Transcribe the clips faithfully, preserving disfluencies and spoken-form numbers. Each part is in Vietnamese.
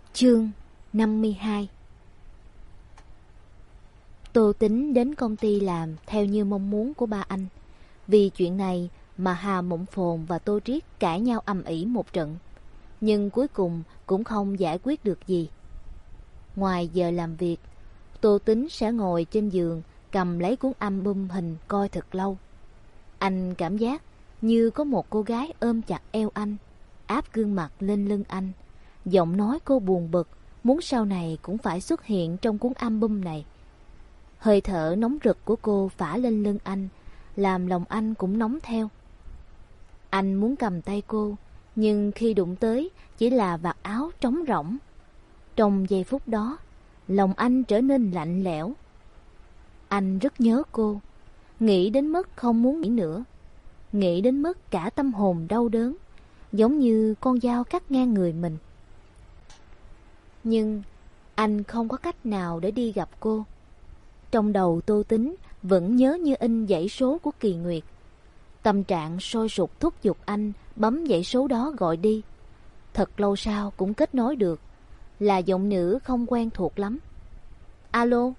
Chương năm mươi hai. Tô Tính đến công ty làm theo như mong muốn của ba anh. Vì chuyện này mà Hà Mộng Phồn và Tô Triết cãi nhau ầm ĩ một trận, nhưng cuối cùng cũng không giải quyết được gì. Ngoài giờ làm việc, Tô Tính sẽ ngồi trên giường cầm lấy cuốn album hình coi thật lâu. Anh cảm giác như có một cô gái ôm chặt eo anh, áp gương mặt lên lưng anh. Giọng nói cô buồn bực, muốn sau này cũng phải xuất hiện trong cuốn album này. Hơi thở nóng rực của cô phả lên lưng anh, làm lòng anh cũng nóng theo. Anh muốn cầm tay cô, nhưng khi đụng tới chỉ là vạt áo trống rỗng. Trong giây phút đó, lòng anh trở nên lạnh lẽo. Anh rất nhớ cô, nghĩ đến mức không muốn nghĩ nữa, nghĩ đến mức cả tâm hồn đau đớn, giống như con dao cắt ngang người mình. Nhưng anh không có cách nào để đi gặp cô. Trong đầu Tô Tính vẫn nhớ như in dãy số của Kỳ Nguyệt. Tâm trạng sôi sục thúc giục anh bấm dãy số đó gọi đi. Thật lâu sau cũng kết nối được, là giọng nữ không quen thuộc lắm. Alo,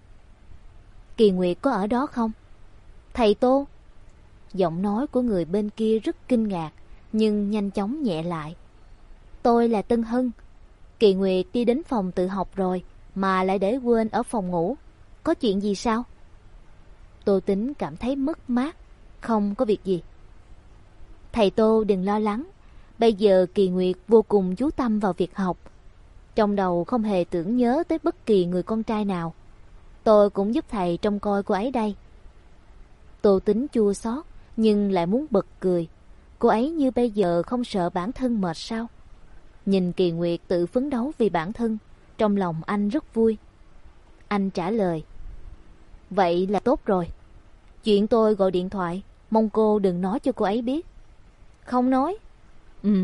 Kỳ Nguyệt có ở đó không? Thầy Tô. Giọng nói của người bên kia rất kinh ngạc, nhưng nhanh chóng nhẹ lại. Tôi là Tân Hân. Kỳ Nguyệt đi đến phòng tự học rồi, mà lại để quên ở phòng ngủ. Có chuyện gì sao? Tô Tính cảm thấy mất mát. Không có việc gì. Thầy Tô đừng lo lắng. Bây giờ Kỳ Nguyệt vô cùng chú tâm vào việc học, trong đầu không hề tưởng nhớ tới bất kỳ người con trai nào. Tôi cũng giúp thầy trông coi cô ấy đây. Tô Tính chua xót nhưng lại muốn bật cười. Cô ấy như bây giờ không sợ bản thân mệt sao? Nhìn Kỳ Nguyệt tự phấn đấu vì bản thân, trong lòng anh rất vui. Anh trả lời, vậy là tốt rồi. Chuyện tôi gọi điện thoại, mong cô đừng nói cho cô ấy biết. Không nói? Ừ.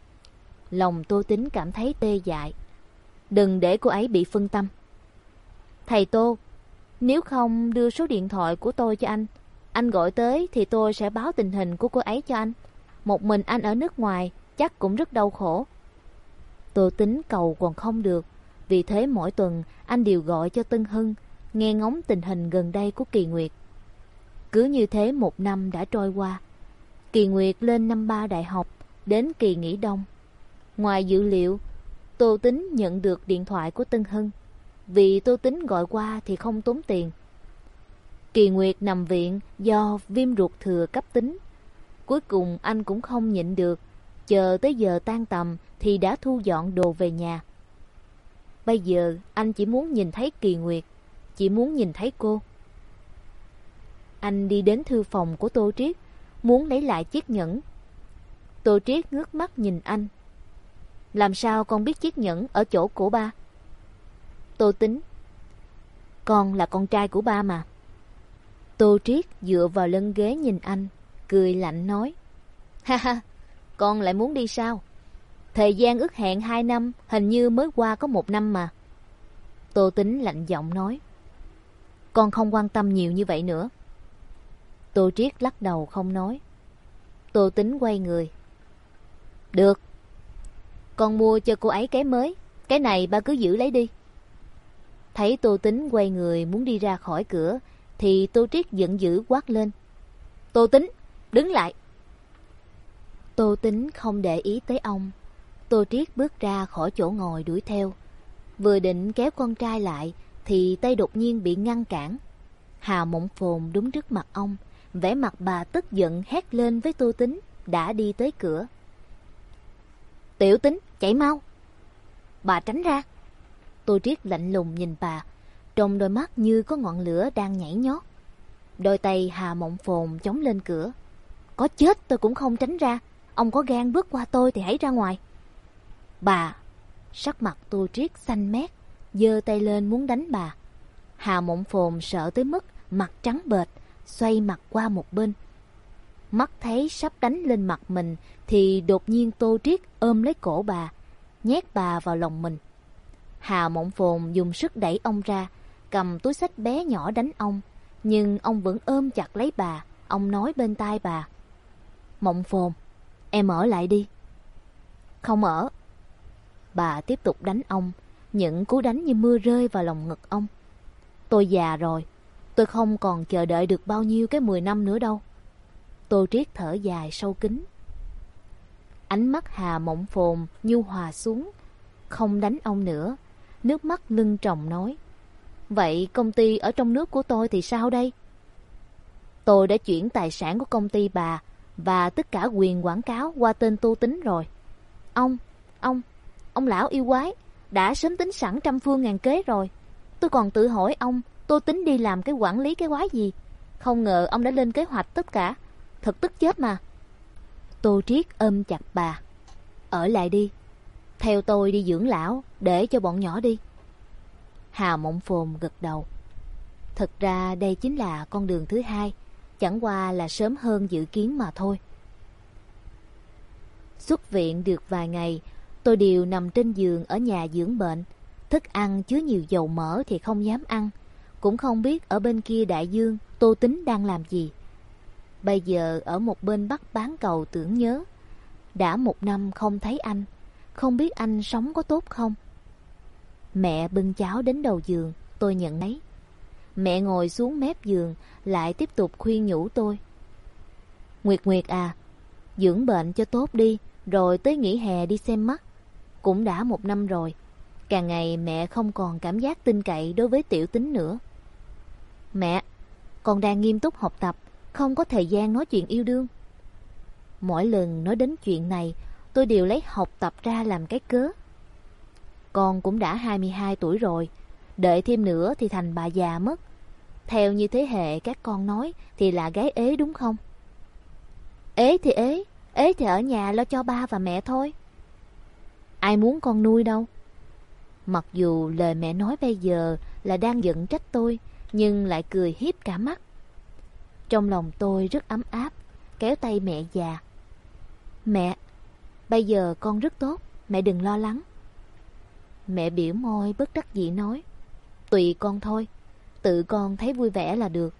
Lòng Tô Tính cảm thấy tê dại. Đừng để cô ấy bị phân tâm. Thầy Tô, nếu không đưa số điện thoại của tôi cho anh, anh gọi tới thì tôi sẽ báo tình hình của cô ấy cho anh. Một mình anh ở nước ngoài chắc cũng rất đau khổ. Tô Tính cầu còn không được, vì thế mỗi tuần anh đều gọi cho Tân Hân, nghe ngóng tình hình gần đây của Kỳ Nguyệt. Cứ như thế một năm đã trôi qua. Kỳ Nguyệt lên năm ba đại học, đến kỳ nghỉ đông. Ngoài dự liệu, Tô Tính nhận được điện thoại của Tân Hân, vì Tô Tính gọi qua thì không tốn tiền. Kỳ Nguyệt nằm viện do viêm ruột thừa cấp tính. Cuối cùng anh cũng không nhịn được, chờ tới giờ tan tầm thì đã thu dọn đồ về nhà. Bây giờ anh chỉ muốn nhìn thấy Kỳ Nguyệt, chỉ muốn nhìn thấy cô. Anh đi đến thư phòng của Tô Triết, muốn lấy lại chiếc nhẫn. Tô Triết ngước mắt nhìn anh. Làm sao con biết chiếc nhẫn ở chỗ của ba? Tô Tính, con là con trai của ba mà. Tô Triết dựa vào lưng ghế nhìn anh, cười lạnh nói, ha ha, con lại muốn đi sao? Thời gian ước hẹn hai năm hình như mới qua có một năm mà. Tô Tính lạnh giọng nói, con không quan tâm nhiều như vậy nữa. Tô Triết lắc đầu không nói. Tô Tính quay người. Được, con mua cho cô ấy cái mới, cái này ba cứ giữ lấy đi. Thấy Tô Tính quay người muốn đi ra khỏi cửa thì Tô Triết giận dữ quát lên, Tô Tính, đứng lại. Tô Tính không để ý tới ông. Tô Triết bước ra khỏi chỗ ngồi đuổi theo. Vừa định kéo con trai lại thì tay đột nhiên bị ngăn cản. Hà Mộng Phồn đúng trước mặt ông, vẻ mặt bà tức giận hét lên với Tô Tính, đã đi tới cửa. Tiểu Tính, chạy mau. Bà tránh ra. Tô Triết lạnh lùng nhìn bà, trong đôi mắt như có ngọn lửa đang nhảy nhót. Đôi tay Hà Mộng Phồn chống lên cửa. Có chết tôi cũng không tránh ra. Ông có gan bước qua tôi thì hãy ra ngoài. Bà. Sắc mặt Tô Triết xanh mét, giơ tay lên muốn đánh bà. Hà Mộng Phồn sợ tới mức mặt trắng bệch, xoay mặt qua một bên. Mắt thấy sắp đánh lên mặt mình thì đột nhiên Tô Triết ôm lấy cổ bà, nhét bà vào lòng mình. Hà Mộng Phồn dùng sức đẩy ông ra, cầm túi xách bé nhỏ đánh ông, nhưng ông vẫn ôm chặt lấy bà. Ông nói bên tai bà, Mộng Phồn, em ở lại đi. Không ở. Bà tiếp tục đánh ông, Những cú đánh như mưa rơi vào lòng ngực ông. Tôi già rồi, tôi không còn chờ đợi được bao nhiêu cái mười năm nữa đâu. Tô Triết thở dài sâu kín. Ánh mắt Hà Mộng Phồn nhu hòa xuống, không đánh ông nữa, nước mắt lưng tròng nói: Vậy công ty ở trong nước của tôi thì sao đây? Tôi đã chuyển tài sản của công ty bà và tất cả quyền quảng cáo qua tên Tô Tính rồi. Ông, ông, ông lão yêu quái, đã sớm tính sẵn trăm phương ngàn kế rồi. Tôi còn tự hỏi ông, Tô Tính đi làm cái quản lý cái quái gì? Không ngờ ông đã lên kế hoạch tất cả. Thật tức chết mà. Tô Triết ôm chặt bà. Ở lại đi, theo tôi đi dưỡng lão, để cho bọn nhỏ đi. Hà Mộng Phồn gật đầu. Thật ra đây chính là con đường thứ hai, chẳng qua là sớm hơn dự kiến mà thôi. Xuất viện được vài ngày, tôi đều nằm trên giường ở nhà dưỡng bệnh. Thức ăn chứa nhiều dầu mỡ thì không dám ăn, cũng không biết ở bên kia đại dương Tô Tính đang làm gì. Bây giờ ở một bên Bắc bán cầu tưởng nhớ. Đã một năm không thấy anh, không biết anh sống có tốt không. Mẹ bưng cháo đến đầu giường, tôi nhận lấy. Mẹ ngồi xuống mép giường, lại tiếp tục khuyên nhủ tôi. Nguyệt Nguyệt à, dưỡng bệnh cho tốt đi, rồi tới nghỉ hè đi xem mắt. Cũng đã một năm rồi, càng ngày mẹ không còn cảm giác tin cậy đối với Tiểu Tính nữa. Mẹ, con đang nghiêm túc học tập, không có thời gian nói chuyện yêu đương. Mỗi lần nói đến chuyện này, tôi đều lấy học tập ra làm cái cớ. Con cũng đã hai mươi hai tuổi rồi, đợi thêm nữa thì thành bà già mất. Theo như thế hệ các con nói thì là gái ế đúng không? Ế thì ế, ế thì ở nhà lo cho ba và mẹ thôi. Ai muốn con nuôi đâu. Mặc dù lời mẹ nói bây giờ là đang giận trách tôi, nhưng lại cười hiếp cả mắt. Trong lòng tôi rất ấm áp, kéo tay mẹ già. Mẹ, bây giờ con rất tốt, mẹ đừng lo lắng. Mẹ biểu môi bất đắc dĩ nói, tùy con thôi, tự con thấy vui vẻ là được.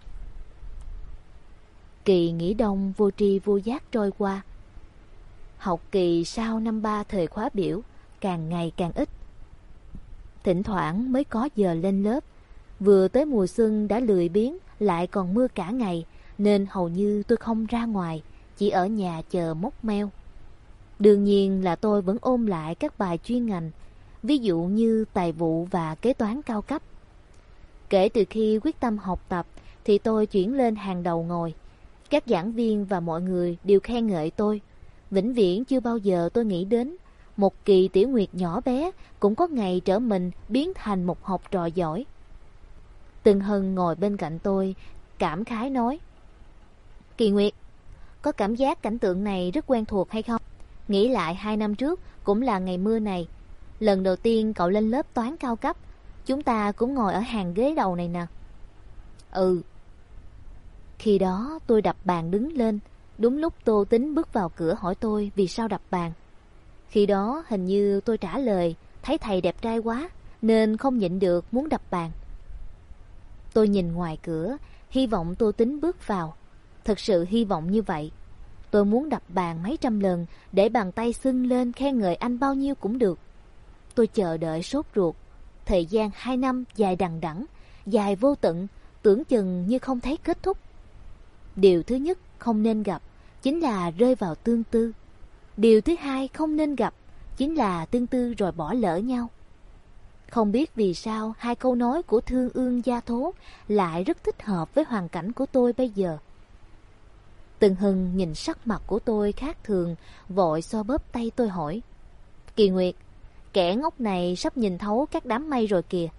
Kỳ nghỉ đông vô tri vô giác trôi qua. Học kỳ sau năm ba thời khóa biểu càng ngày càng ít. Thỉnh thoảng mới có giờ lên lớp. Vừa tới mùa xuân đã lười biếng, lại còn mưa cả ngày, nên hầu như tôi không ra ngoài, chỉ ở nhà chờ móc meo. Đương nhiên là tôi vẫn ôn lại các bài chuyên ngành, ví dụ như tài vụ và kế toán cao cấp. Kể từ khi quyết tâm học tập thì tôi chuyển lên hàng đầu ngồi. Các giảng viên và mọi người đều khen ngợi tôi. Vĩnh viễn chưa bao giờ tôi nghĩ đến một Kỳ Tiểu Nguyệt nhỏ bé cũng có ngày trở mình biến thành một học trò giỏi. Từng Hân ngồi bên cạnh tôi, cảm khái nói, Kỳ Nguyệt, có cảm giác cảnh tượng này rất quen thuộc hay không? Nghĩ lại hai năm trước cũng là ngày mưa này. Lần đầu tiên cậu lên lớp toán cao cấp, chúng ta cũng ngồi ở hàng ghế đầu này nè. Ừ. Khi đó tôi đập bàn đứng lên, đúng lúc Tô Tính bước vào cửa hỏi tôi vì sao đập bàn. Khi đó hình như tôi trả lời thấy thầy đẹp trai quá nên không nhịn được muốn đập bàn. Tôi nhìn ngoài cửa, hy vọng Tô Tính bước vào. Thật sự hy vọng như vậy. Tôi muốn đập bàn mấy trăm lần để bàn tay sưng lên khen ngợi anh bao nhiêu cũng được. Tôi chờ đợi sốt ruột. Thời gian hai năm dài đằng đẵng, dài vô tận, tưởng chừng như không thấy kết thúc. Điều thứ nhất không nên gặp chính là rơi vào tương tư. Điều thứ hai không nên gặp chính là tương tư rồi bỏ lỡ nhau. Không biết vì sao hai câu nói của Thương Ương Gia Thố lại rất thích hợp với hoàn cảnh của tôi bây giờ. Từng Hân nhìn sắc mặt của tôi khác thường, vội xoa bóp tay tôi hỏi, Kỳ Nguyệt, kẻ ngốc này sắp nhìn thấu các đám mây rồi kìa.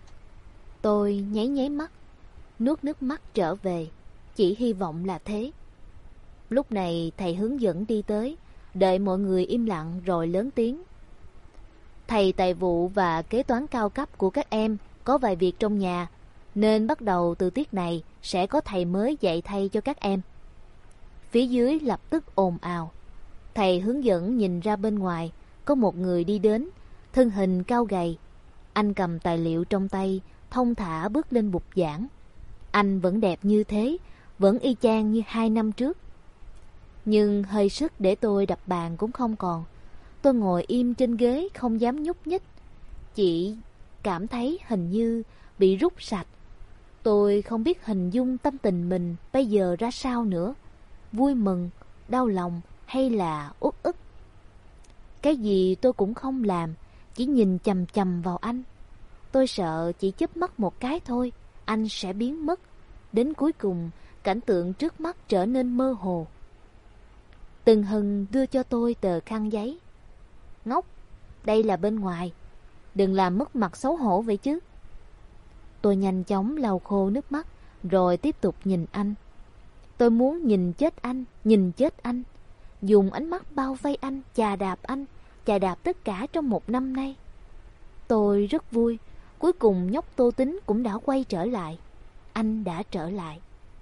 Tôi nháy nháy mắt, nuốt nước mắt trở về, chỉ hy vọng là thế. Lúc này thầy hướng dẫn đi tới, đợi mọi người im lặng rồi lớn tiếng. Thầy tài vụ và kế toán cao cấp của các em có vài việc trong nhà, nên bắt đầu từ tiết này sẽ có thầy mới dạy thay cho các em. Phía dưới lập tức ồn ào. Thầy hướng dẫn nhìn ra bên ngoài, có một người đi đến, thân hình cao gầy. Anh cầm tài liệu trong tay, thong thả bước lên bục giảng. Anh vẫn đẹp như thế, vẫn y chang như hai năm trước. Nhưng hơi sức để tôi đập bàn cũng không còn. Tôi ngồi im trên ghế không dám nhúc nhích, chỉ cảm thấy hình như bị rút sạch. Tôi không biết hình dung tâm tình mình bây giờ ra sao nữa. Vui mừng, đau lòng hay là uất ức. Cái gì tôi cũng không làm, chỉ nhìn chằm chằm vào anh. Tôi sợ chỉ chớp mắt một cái thôi, anh sẽ biến mất. Đến cuối cùng, cảnh tượng trước mắt trở nên mơ hồ. Từng Hân đưa cho tôi tờ khăn giấy. Ngốc, đây là bên ngoài. Đừng làm mất mặt xấu hổ vậy chứ. Tôi nhanh chóng lau khô nước mắt, rồi tiếp tục nhìn anh. Tôi muốn nhìn chết anh, nhìn chết anh. Dùng ánh mắt bao vây anh, chà đạp anh, chà đạp tất cả trong một năm nay. Tôi rất vui, cuối cùng nhóc Tô Tính cũng đã quay trở lại. Anh đã trở lại.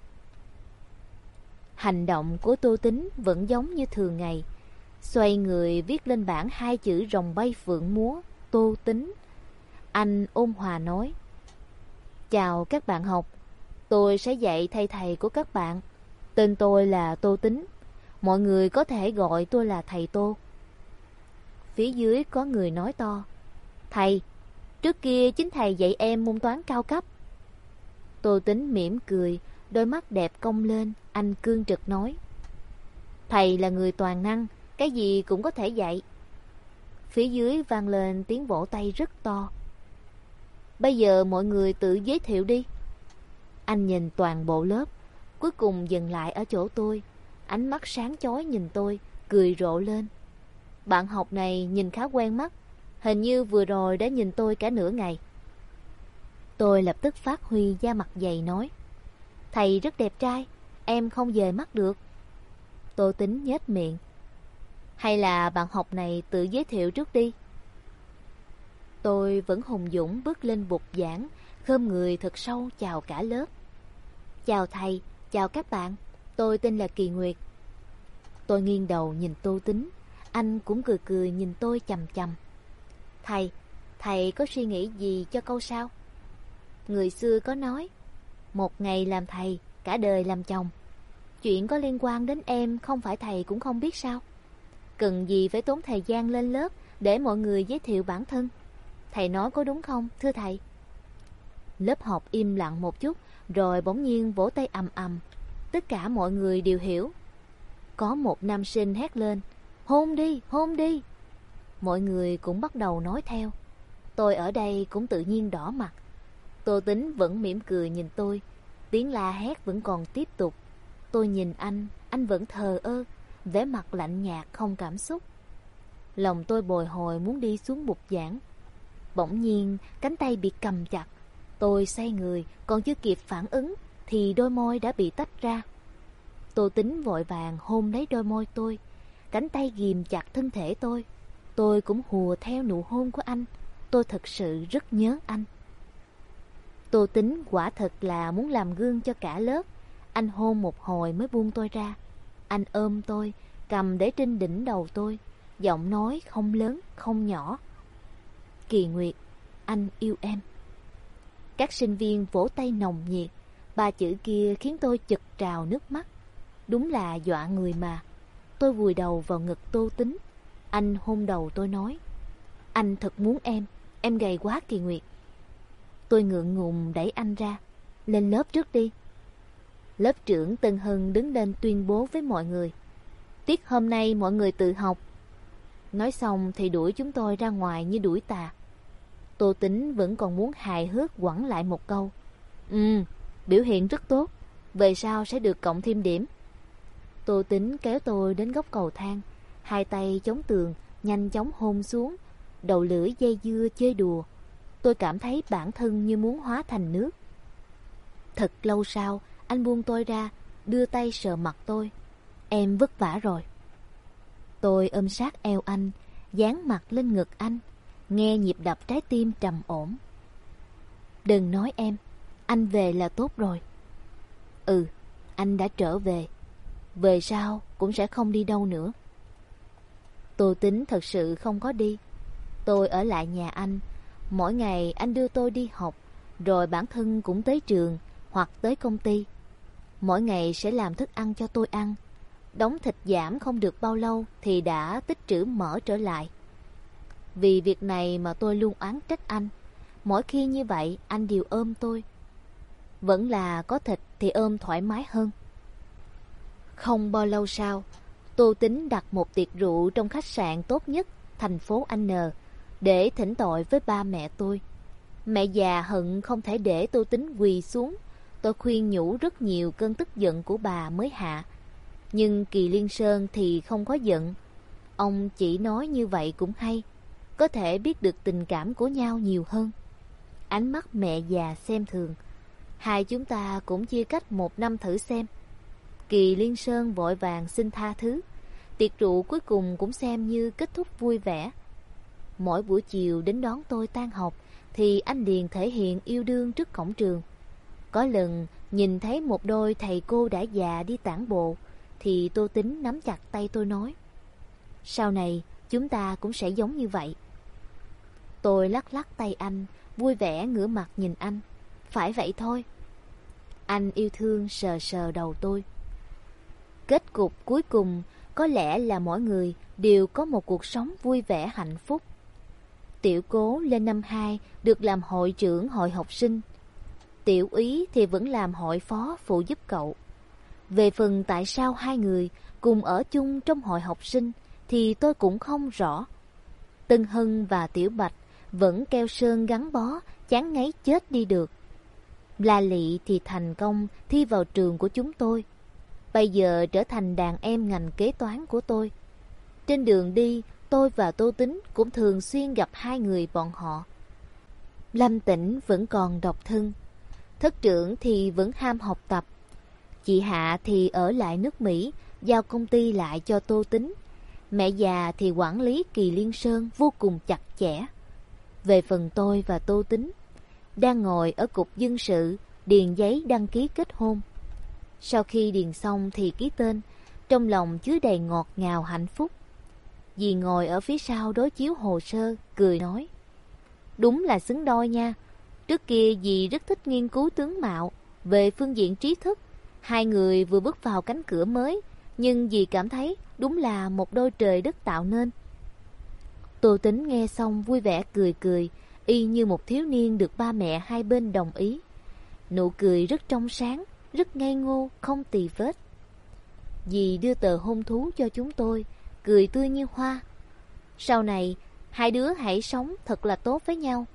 Hành động của Tô Tính vẫn giống như thường ngày. Xoay người viết lên bảng hai chữ rồng bay phượng múa, Tô Tính. Anh ôn hòa nói: Chào các bạn học, tôi sẽ dạy thay thầy của các bạn. Tên tôi là Tô Tính, mọi người có thể gọi tôi là thầy Tô. Phía dưới có người nói to: Thầy, trước kia chính thầy dạy em môn toán cao cấp. Tô Tính mỉm cười, đôi mắt đẹp cong lên, anh cương trực nói: Thầy là người toàn năng, cái gì cũng có thể dạy. Phía dưới vang lên tiếng vỗ tay rất to. Bây giờ mọi người tự giới thiệu đi. Anh nhìn toàn bộ lớp, cuối cùng dừng lại ở chỗ tôi. Ánh mắt sáng chói nhìn tôi, cười rộ lên. Bạn học này nhìn khá quen mắt, hình như vừa rồi đã nhìn tôi cả nửa ngày. Tôi lập tức phát huy da mặt dày nói: Thầy rất đẹp trai, em không dời mắt được. Tô Tính nhếch miệng: Hay là bạn học này tự giới thiệu trước đi. Tôi vẫn hùng dũng bước lên bục giảng, khom người thật sâu chào cả lớp. Chào thầy, chào các bạn, tôi tên là Kỳ Nguyệt. Tôi nghiêng đầu nhìn Tô Tính, anh cũng cười cười nhìn tôi chằm chằm. Thầy, thầy có suy nghĩ gì cho câu sau? Người xưa có nói, một ngày làm thầy, cả đời làm chồng. Chuyện có liên quan đến em không phải thầy cũng không biết sao? Cần gì phải tốn thời gian lên lớp để mọi người giới thiệu bản thân? Thầy nói có đúng không, thưa thầy? Lớp học im lặng một chút, rồi bỗng nhiên vỗ tay ầm ầm. Tất cả mọi người đều hiểu. Có một nam sinh hét lên: Hôn đi, hôn đi. Mọi người cũng bắt đầu nói theo. Tôi ở đây cũng tự nhiên đỏ mặt. Tô Tính vẫn mỉm cười nhìn tôi. Tiếng la hét vẫn còn tiếp tục. Tôi nhìn anh, anh vẫn thờ ơ, vẻ mặt lạnh nhạt không cảm xúc. Lòng tôi bồi hồi muốn đi xuống bục giảng. Bỗng nhiên cánh tay bị cầm chặt. Tôi xoay người, còn chưa kịp phản ứng thì đôi môi đã bị tách ra. Tô Tính vội vàng hôn lấy đôi môi tôi. Cánh tay ghìm chặt thân thể tôi. Tôi cũng hùa theo nụ hôn của anh. Tôi thật sự rất nhớ anh. Tô Tính quả thật là muốn làm gương cho cả lớp. Anh hôn một hồi mới buông tôi ra. Anh ôm tôi, cầm để trên đỉnh đầu tôi, giọng nói không lớn, không nhỏ: Kỳ Nguyệt, anh yêu em. Các sinh viên vỗ tay nồng nhiệt. Ba chữ kia khiến tôi chực trào nước mắt. Đúng là dọa người mà. Tôi vùi đầu vào ngực Tô Tính. Anh hôn đầu tôi nói: Anh thật muốn em, em gầy quá Kỳ Nguyệt. Tôi ngượng ngùng đẩy anh ra: Lên lớp trước đi. Lớp trưởng Tân Hân đứng lên tuyên bố với mọi người: Tiết hôm nay mọi người tự học. Nói xong thì đuổi chúng tôi ra ngoài như đuổi tà. Tô Tính vẫn còn muốn hài hước quẳng lại một câu: Ừ, biểu hiện rất tốt, về sau sẽ được cộng thêm điểm. Tô Tính kéo tôi đến góc cầu thang, hai tay chống tường, nhanh chóng hôn xuống, đầu lưỡi dây dưa chơi đùa. Tôi cảm thấy bản thân như muốn hóa thành nước. Thật lâu sau, anh buông tôi ra, đưa tay sờ mặt tôi: Em vất vả rồi. Tôi ôm sát eo anh, dán mặt lên ngực anh, nghe nhịp đập trái tim trầm ổn. Đừng nói em, anh về là tốt rồi. Ừ, anh đã trở về. Về sau cũng sẽ không đi đâu nữa. Tô Tính thật sự không có đi. Tôi ở lại nhà anh. Mỗi ngày anh đưa tôi đi học, rồi bản thân cũng tới trường hoặc tới công ty. Mỗi ngày sẽ làm thức ăn cho tôi ăn. Đóng thịt giảm không được bao lâu thì đã tích trữ mỡ trở lại. Vì việc này mà tôi luôn oán trách anh. Mỗi khi như vậy anh đều ôm tôi. Vẫn là có thịt thì ôm thoải mái hơn. Không bao lâu sau, Tô Tính đặt một tiệc rượu trong khách sạn tốt nhất thành phố N để thỉnh tội với ba mẹ tôi. Mẹ già hận không thể để Tô Tính quỳ xuống. Tôi khuyên nhủ rất nhiều, cơn tức giận của bà mới hạ. Nhưng Kỳ Liên Sơn thì không có giận. Ông chỉ nói như vậy cũng hay, có thể biết được tình cảm của nhau nhiều hơn. Ánh mắt mẹ già xem thường. Hai chúng ta cũng chia cách một năm thử xem. Kỳ Liên Sơn vội vàng xin tha thứ. Tiệc rượu cuối cùng cũng xem như kết thúc vui vẻ. Mỗi buổi chiều đến đón tôi tan học thì anh liền thể hiện yêu đương trước cổng trường. Có lần nhìn thấy một đôi thầy cô đã già đi tản bộ thì Tô Tính nắm chặt tay tôi nói: sau này chúng ta cũng sẽ giống như vậy. Tôi lắc lắc tay anh, vui vẻ ngửa mặt nhìn anh. Phải vậy thôi. Anh yêu thương sờ sờ đầu tôi. Kết cục cuối cùng có lẽ là mỗi người đều có một cuộc sống vui vẻ hạnh phúc. Tiểu Cố lên năm hai được làm hội trưởng hội học sinh. Tiểu Úy thì vẫn làm hội phó phụ giúp cậu. Về phần tại sao hai người cùng ở chung trong hội học sinh thì tôi cũng không rõ. Tân Hân và Tiểu Bạch vẫn keo sơn gắn bó, chán ngấy chết đi được. La Lị thì thành công thi vào trường của chúng tôi, bây giờ trở thành đàn em ngành kế toán của tôi. Trên đường đi, tôi và Tô Tính cũng thường xuyên gặp hai người bọn họ. Lâm Tĩnh vẫn còn độc thân, thất trưởng thì vẫn ham học tập. Chị Hạ thì ở lại nước Mỹ, giao công ty lại cho Tô Tính. Mẹ già thì quản lý Kỳ Liên Sơn vô cùng chặt chẽ. Về phần tôi và Tô Tính, đang ngồi ở cục dân sự điền giấy đăng ký kết hôn. Sau khi điền xong thì ký tên, trong lòng chứa đầy ngọt ngào hạnh phúc. Dì ngồi ở phía sau đối chiếu hồ sơ, cười nói: đúng là xứng đôi nha. Trước kia dì rất thích nghiên cứu tướng mạo. Về phương diện trí thức, hai người vừa bước vào cánh cửa mới, nhưng dì cảm thấy đúng là một đôi trời đất tạo nên. Tô Tính nghe xong vui vẻ cười cười, y như một thiếu niên được ba mẹ hai bên đồng ý. Nụ cười rất trong sáng, rất ngây ngô, không tì vết. Dì đưa tờ hôn thú cho chúng tôi, cười tươi như hoa. Sau này, hai đứa hãy sống thật là tốt với nhau.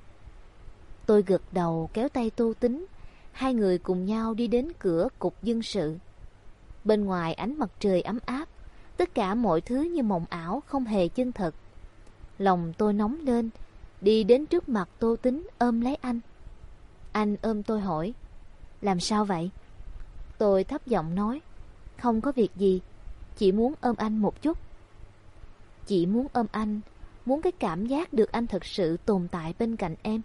Tôi gật đầu kéo tay Tô Tính. Hai người cùng nhau đi đến cửa cục dân sự. Bên ngoài ánh mặt trời ấm áp, tất cả mọi thứ như mộng ảo, không hề chân thật. Lòng tôi nóng lên, đi đến trước mặt Tô Tính ôm lấy anh. Anh ôm tôi hỏi: làm sao vậy? Tôi thấp giọng nói: không có việc gì, chỉ muốn ôm anh một chút. Chỉ muốn ôm anh, muốn cái cảm giác được anh thật sự tồn tại bên cạnh em.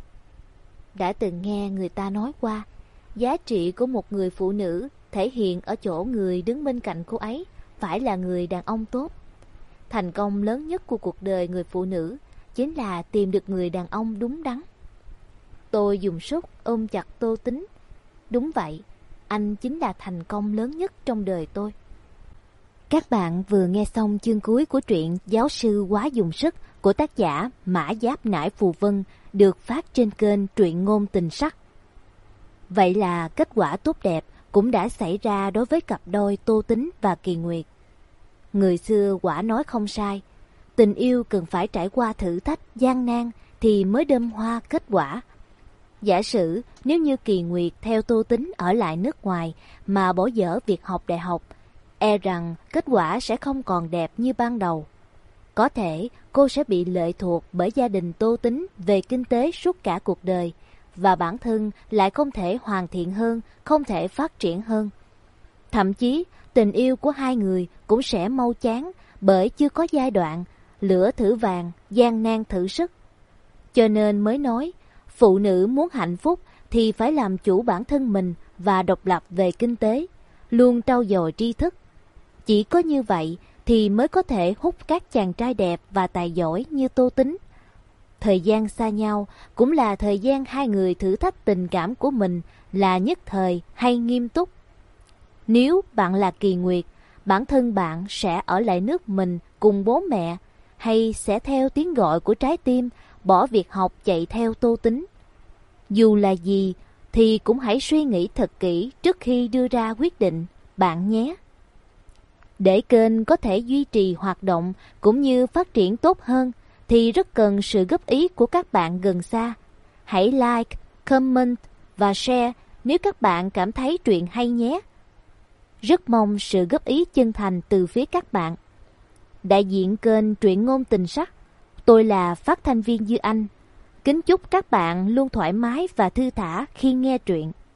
Đã từng nghe người ta nói qua, giá trị của một người phụ nữ thể hiện ở chỗ người đứng bên cạnh cô ấy phải là người đàn ông tốt. Thành công lớn nhất của cuộc đời người phụ nữ chính là tìm được người đàn ông đúng đắn. Tôi dùng sức ôm chặt Tô Tính. Đúng vậy, anh chính là thành công lớn nhất trong đời tôi. Các bạn vừa nghe xong chương cuối của truyện Giáo sư quá dùng sức của tác giả Mã Giáp Nải Phù Vân, được phát trên kênh Truyện Ngôn Tình Sắc. Vậy là kết quả tốt đẹp cũng đã xảy ra đối với cặp đôi Tô Tính và Kỳ Nguyệt. Người xưa quả nói không sai, tình yêu cần phải trải qua thử thách gian nan thì mới đơm hoa kết quả. Giả sử nếu như Kỳ Nguyệt theo Tô Tính ở lại nước ngoài mà bỏ dở việc học đại học, e rằng kết quả sẽ không còn đẹp như ban đầu. Có thể cô sẽ bị lệ thuộc bởi gia đình Tô Tính về kinh tế suốt cả cuộc đời, và bản thân lại không thể hoàn thiện hơn, không thể phát triển hơn. Thậm chí tình yêu của hai người cũng sẽ mau chán bởi chưa có giai đoạn lửa thử vàng, gian nan thử sức. Cho nên mới nói, phụ nữ muốn hạnh phúc thì phải làm chủ bản thân mình và độc lập về kinh tế, luôn trau dồi tri thức. Chỉ có như vậy thì mới có thể hút các chàng trai đẹp và tài giỏi như Tô Tính. Thời gian xa nhau cũng là thời gian hai người thử thách tình cảm của mình là nhất thời hay nghiêm túc. Nếu bạn là Kỳ Nguyệt, bản thân bạn sẽ ở lại nước mình cùng bố mẹ, hay sẽ theo tiếng gọi của trái tim bỏ việc học chạy theo Tô Tính. Dù là gì thì cũng hãy suy nghĩ thật kỹ trước khi đưa ra quyết định, bạn nhé. Để kênh có thể duy trì hoạt động cũng như phát triển tốt hơn thì rất cần sự góp ý của các bạn gần xa. Hãy like, comment và share nếu các bạn cảm thấy truyện hay nhé. Rất mong sự góp ý chân thành từ phía các bạn. Đại diện kênh Truyện Ngôn Tình Sắc, tôi là phát thanh viên Như Anh. Kính chúc các bạn luôn thoải mái và thư thả khi nghe truyện.